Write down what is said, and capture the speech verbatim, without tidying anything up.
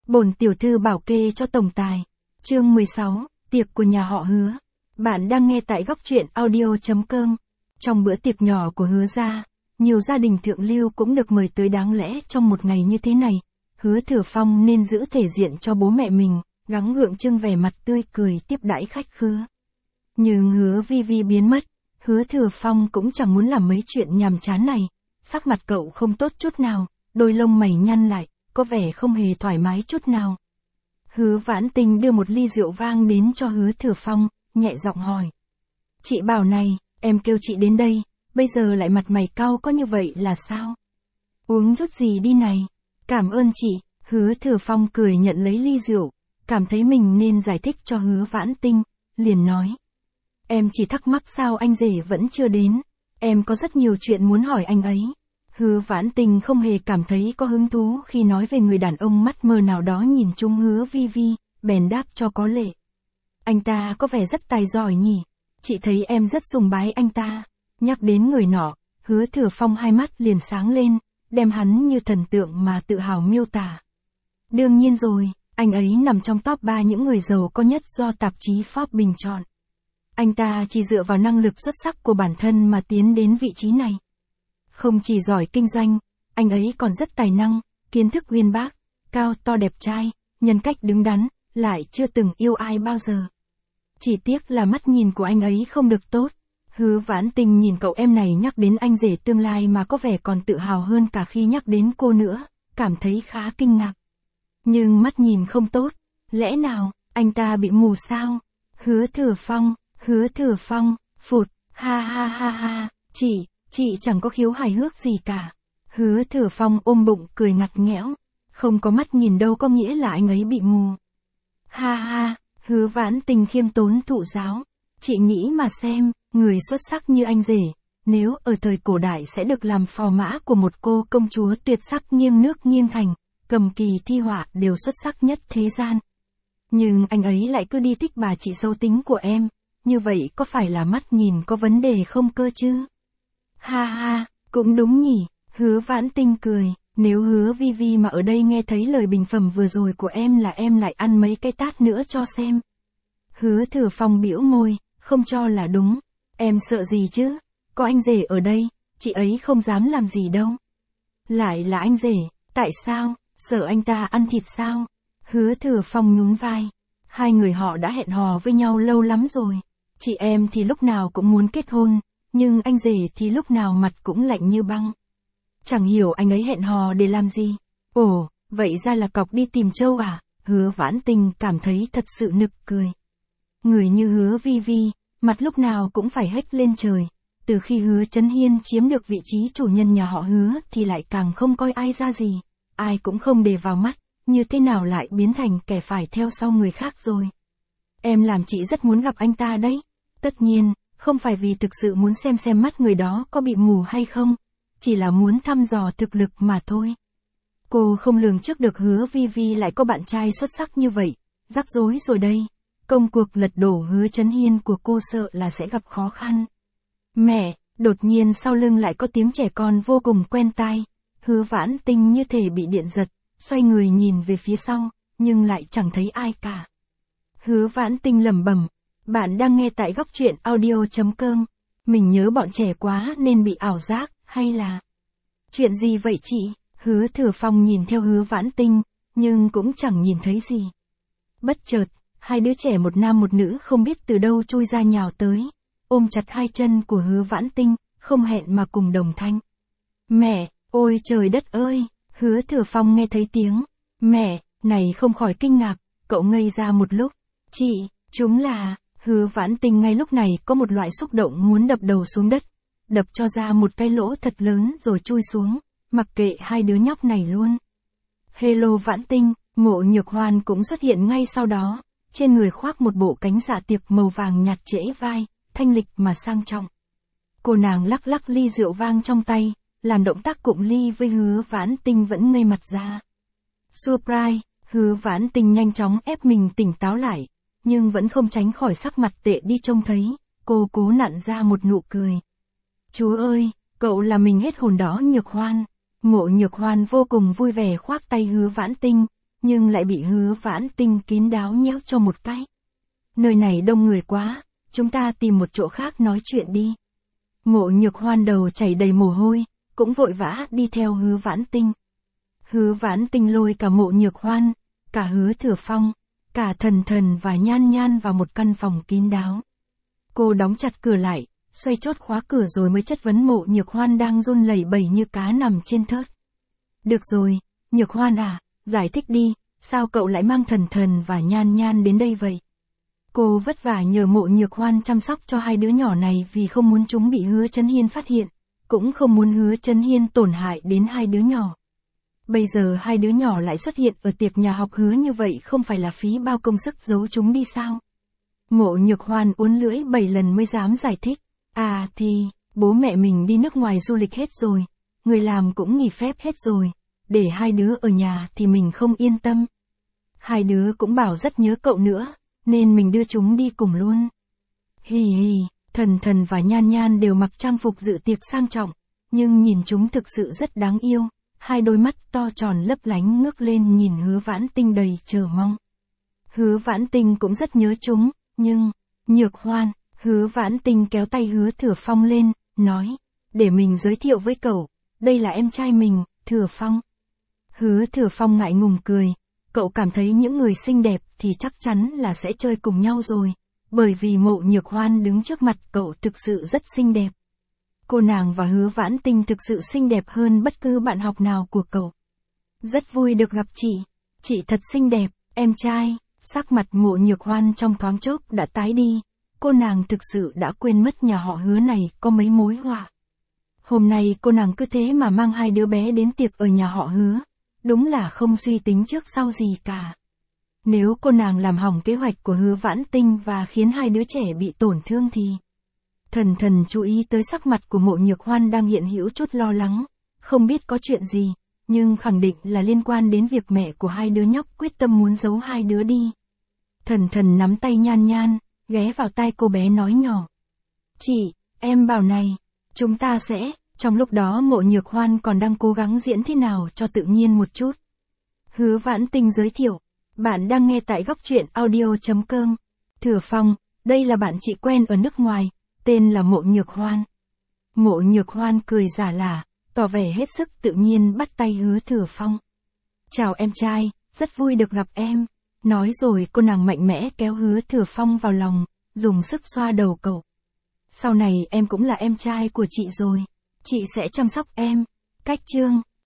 Bổn tiểu thư bảo kê cho tổng tài. Chương mười sáu, tiệc của nhà họ Hứa. Bạn đang nghe tại góc truyện audio chấm com. Trong bữa tiệc nhỏ của Hứa gia, nhiều gia đình thượng lưu cũng được mời tới, đáng lẽ trong một ngày như thế này, Hứa Thừa Phong nên giữ thể diện cho bố mẹ mình, gắng gượng trưng vẻ mặt tươi cười tiếp đãi khách khứa. Nhưng Hứa Vi Vi biến mất, Hứa Thừa Phong cũng chẳng muốn làm mấy chuyện nhàm chán này. Sắc mặt cậu không tốt chút nào, đôi lông mày nhăn lại, có vẻ không hề thoải mái chút nào. Hứa Vãn Tinh đưa một ly rượu vang đến cho Hứa Thừa Phong, nhẹ giọng hỏi. Chị bảo này, em kêu chị đến đây, bây giờ lại mặt mày cau có như vậy là sao? Uống chút gì đi này. Cảm ơn chị. Hứa Thừa Phong cười nhận lấy ly rượu, cảm thấy mình nên giải thích cho Hứa Vãn Tinh, liền nói. Em chỉ thắc mắc sao anh rể vẫn chưa đến, em có rất nhiều chuyện muốn hỏi anh ấy. Hứa Vãn Tinh không hề cảm thấy có hứng thú khi nói về người đàn ông mắt mờ nào đó nhìn chung Hứa Vi Vi, bèn đáp cho có lệ. Anh ta có vẻ rất tài giỏi nhỉ, chị thấy em rất sùng bái anh ta. Nhắc đến người nọ, Hứa Thừa Phong hai mắt liền sáng lên, đem hắn như thần tượng mà tự hào miêu tả. Đương nhiên rồi, anh ấy nằm trong top ba những người giàu có nhất do tạp chí Forbes bình chọn. Anh ta chỉ dựa vào năng lực xuất sắc của bản thân mà tiến đến vị trí này. Không chỉ giỏi kinh doanh, anh ấy còn rất tài năng, kiến thức uyên bác, cao to đẹp trai, nhân cách đứng đắn, lại chưa từng yêu ai bao giờ. Chỉ tiếc là mắt nhìn của anh ấy không được tốt. Hứa Vãn Tinh nhìn cậu em này nhắc đến anh rể tương lai mà có vẻ còn tự hào hơn cả khi nhắc đến cô nữa, cảm thấy khá kinh ngạc. Nhưng mắt nhìn không tốt, lẽ nào, anh ta bị mù sao? Hứa Thừa Phong, Hứa Thừa Phong, phụt, ha ha ha ha, chị, chị chẳng có khiếu hài hước gì cả. Hứa Thừa Phong ôm bụng cười ngặt nghẽo, không có mắt nhìn đâu có nghĩa là anh ấy bị mù. Ha ha, Hứa Vãn Tinh khiêm tốn thụ giáo, chị nghĩ mà xem, người xuất sắc như anh rể, nếu ở thời cổ đại sẽ được làm phò mã của một cô công chúa tuyệt sắc nghiêng nước nghiêng thành, cầm kỳ thi họa đều xuất sắc nhất thế gian. Nhưng anh ấy lại cứ đi thích bà chị xấu tính của em, như vậy có phải là mắt nhìn có vấn đề không cơ chứ? Ha ha, cũng đúng nhỉ. Hứa Vãn Tinh cười, nếu Hứa Vi Vi mà ở đây nghe thấy lời bình phẩm vừa rồi của em là em lại ăn mấy cái tát nữa cho xem. Hứa Thừa Phong bĩu môi, không cho là đúng, em sợ gì chứ, có anh rể ở đây, chị ấy không dám làm gì đâu. Lại là anh rể, tại sao, sợ anh ta ăn thịt sao? Hứa Thừa Phong nhún vai, hai người họ đã hẹn hò với nhau lâu lắm rồi, chị em thì lúc nào cũng muốn kết hôn, nhưng anh rể thì lúc nào mặt cũng lạnh như băng. Chẳng hiểu anh ấy hẹn hò để làm gì. Ồ, vậy ra là cọc đi tìm trâu à? Hứa Vãn Tinh cảm thấy thật sự nực cười. Người như Hứa Vi Vi, mặt lúc nào cũng phải hếch lên trời. Từ khi Hứa Chấn Hiên chiếm được vị trí chủ nhân nhà họ Hứa thì lại càng không coi ai ra gì. Ai cũng không để vào mắt, như thế nào lại biến thành kẻ phải theo sau người khác rồi. Em làm chị rất muốn gặp anh ta đấy. Tất nhiên, không phải vì thực sự muốn xem xem mắt người đó có bị mù hay không, chỉ là muốn thăm dò thực lực mà thôi. Cô không lường trước được Hứa Vi Vi lại có bạn trai xuất sắc như vậy, rắc rối rồi đây. Công cuộc lật đổ Hứa Chấn Hiên của cô sợ là sẽ gặp khó khăn. Mẹ, đột nhiên sau lưng lại có tiếng trẻ con vô cùng quen tai. Hứa Vãn Tinh như thể bị điện giật, xoay người nhìn về phía sau, nhưng lại chẳng thấy ai cả. Hứa Vãn Tinh lẩm bẩm, bạn đang nghe tại góc truyện audio chấm com. Mình nhớ bọn trẻ quá nên bị ảo giác, hay là... Chuyện gì vậy chị? Hứa Thừa Phong nhìn theo Hứa Vãn Tinh, nhưng cũng chẳng nhìn thấy gì. Bất chợt, hai đứa trẻ một nam một nữ không biết từ đâu chui ra nhào tới, ôm chặt hai chân của Hứa Vãn Tinh, không hẹn mà cùng đồng thanh. Mẹ, ôi trời đất ơi! Hứa Thừa Phong nghe thấy tiếng mẹ này không khỏi kinh ngạc, cậu ngây ra một lúc. Chị, chúng là... Hứa Vãn Tinh ngay lúc này có một loại xúc động muốn đập đầu xuống đất, đập cho ra một cái lỗ thật lớn rồi chui xuống, mặc kệ hai đứa nhóc này luôn. Hello Vãn Tinh, Ngộ Nhược Hoan cũng xuất hiện ngay sau đó, trên người khoác một bộ cánh dạ tiệc màu vàng nhạt trễ vai, thanh lịch mà sang trọng. Cô nàng lắc lắc ly rượu vang trong tay, làm động tác cụng ly với Hứa Vãn Tinh vẫn ngây mặt ra. Surprise, Hứa Vãn Tinh nhanh chóng ép mình tỉnh táo lại, nhưng vẫn không tránh khỏi sắc mặt tệ đi trông thấy, cô cố nặn ra một nụ cười. Chúa ơi, cậu là mình hết hồn đó Nhược Hoan. Ngộ Nhược Hoan vô cùng vui vẻ khoác tay Hứa Vãn Tinh, nhưng lại bị Hứa Vãn Tinh kín đáo nhéo cho một cái. Nơi này đông người quá, chúng ta tìm một chỗ khác nói chuyện đi. Mộ Nhược Hoan đầu chảy đầy mồ hôi, cũng vội vã đi theo Hứa Vãn Tinh. Hứa Vãn Tinh lôi cả Mộ Nhược Hoan, cả Hứa Thừa Phong, cả Thần Thần và Nhan Nhan vào một căn phòng kín đáo. Cô đóng chặt cửa lại, xoay chốt khóa cửa rồi mới chất vấn Mộ Nhược Hoan đang run lẩy bẩy như cá nằm trên thớt. Được rồi, Nhược Hoan à, giải thích đi, sao cậu lại mang Thần Thần và Nhan Nhan đến đây vậy? Cô vất vả nhờ Mộ Nhược Hoan chăm sóc cho hai đứa nhỏ này vì không muốn chúng bị Hứa Chấn Hiên phát hiện, cũng không muốn Hứa Chấn Hiên tổn hại đến hai đứa nhỏ. Bây giờ hai đứa nhỏ lại xuất hiện ở tiệc nhà học Hứa như vậy không phải là phí bao công sức giấu chúng đi sao? Mộ Nhược Hoan uốn lưỡi bảy lần mới dám giải thích. À thì, bố mẹ mình đi nước ngoài du lịch hết rồi, người làm cũng nghỉ phép hết rồi, để hai đứa ở nhà thì mình không yên tâm. Hai đứa cũng bảo rất nhớ cậu nữa, nên mình đưa chúng đi cùng luôn. Hì hì, Thần Thần và Nhan Nhan đều mặc trang phục dự tiệc sang trọng, nhưng nhìn chúng thực sự rất đáng yêu, hai đôi mắt to tròn lấp lánh ngước lên nhìn Hứa Vãn Tinh đầy chờ mong. Hứa Vãn Tinh cũng rất nhớ chúng, nhưng, Nhược Hoan, Hứa Vãn Tinh kéo tay Hứa Thừa Phong lên, nói, để mình giới thiệu với cậu, đây là em trai mình, Thừa Phong. Hứa Thừa Phong ngại ngùng cười, cậu cảm thấy những người xinh đẹp thì chắc chắn là sẽ chơi cùng nhau rồi, bởi vì Mộ Nhược Hoan đứng trước mặt cậu thực sự rất xinh đẹp. Cô nàng và Hứa Vãn Tinh thực sự xinh đẹp hơn bất cứ bạn học nào của cậu. Rất vui được gặp chị, chị thật xinh đẹp, em trai. Sắc mặt Mộ Nhược Hoan trong thoáng chốc đã tái đi, cô nàng thực sự đã quên mất nhà họ Hứa này có mấy mối họa. Hôm nay cô nàng cứ thế mà mang hai đứa bé đến tiệc ở nhà họ Hứa, đúng là không suy tính trước sau gì cả. Nếu cô nàng làm hỏng kế hoạch của Hứa Vãn Tinh và khiến hai đứa trẻ bị tổn thương thì... Thần Thần chú ý tới sắc mặt của Mộ Nhược Hoan đang hiện hữu chút lo lắng, không biết có chuyện gì, nhưng khẳng định là liên quan đến việc mẹ của hai đứa nhóc quyết tâm muốn giấu hai đứa đi. Thần Thần nắm tay Nhan Nhan, ghé vào tai cô bé nói nhỏ. Chị, em bảo này, chúng ta sẽ... Trong lúc đó Mộ Nhược Hoan còn đang cố gắng diễn thế nào cho tự nhiên một chút. Hứa Vãn Tinh giới thiệu, bạn đang nghe tại góc truyện audio chấm com. Thừa Phong, đây là bạn chị quen ở nước ngoài, tên là Mộ Nhược Hoan. Mộ Nhược Hoan cười giả lả, tỏ vẻ hết sức tự nhiên bắt tay Hứa Thừa Phong. Chào em trai, rất vui được gặp em. Nói rồi cô nàng mạnh mẽ kéo Hứa Thừa Phong vào lòng, dùng sức xoa đầu cậu. Sau này em cũng là em trai của chị rồi, chị sẽ chăm sóc em. Cách chương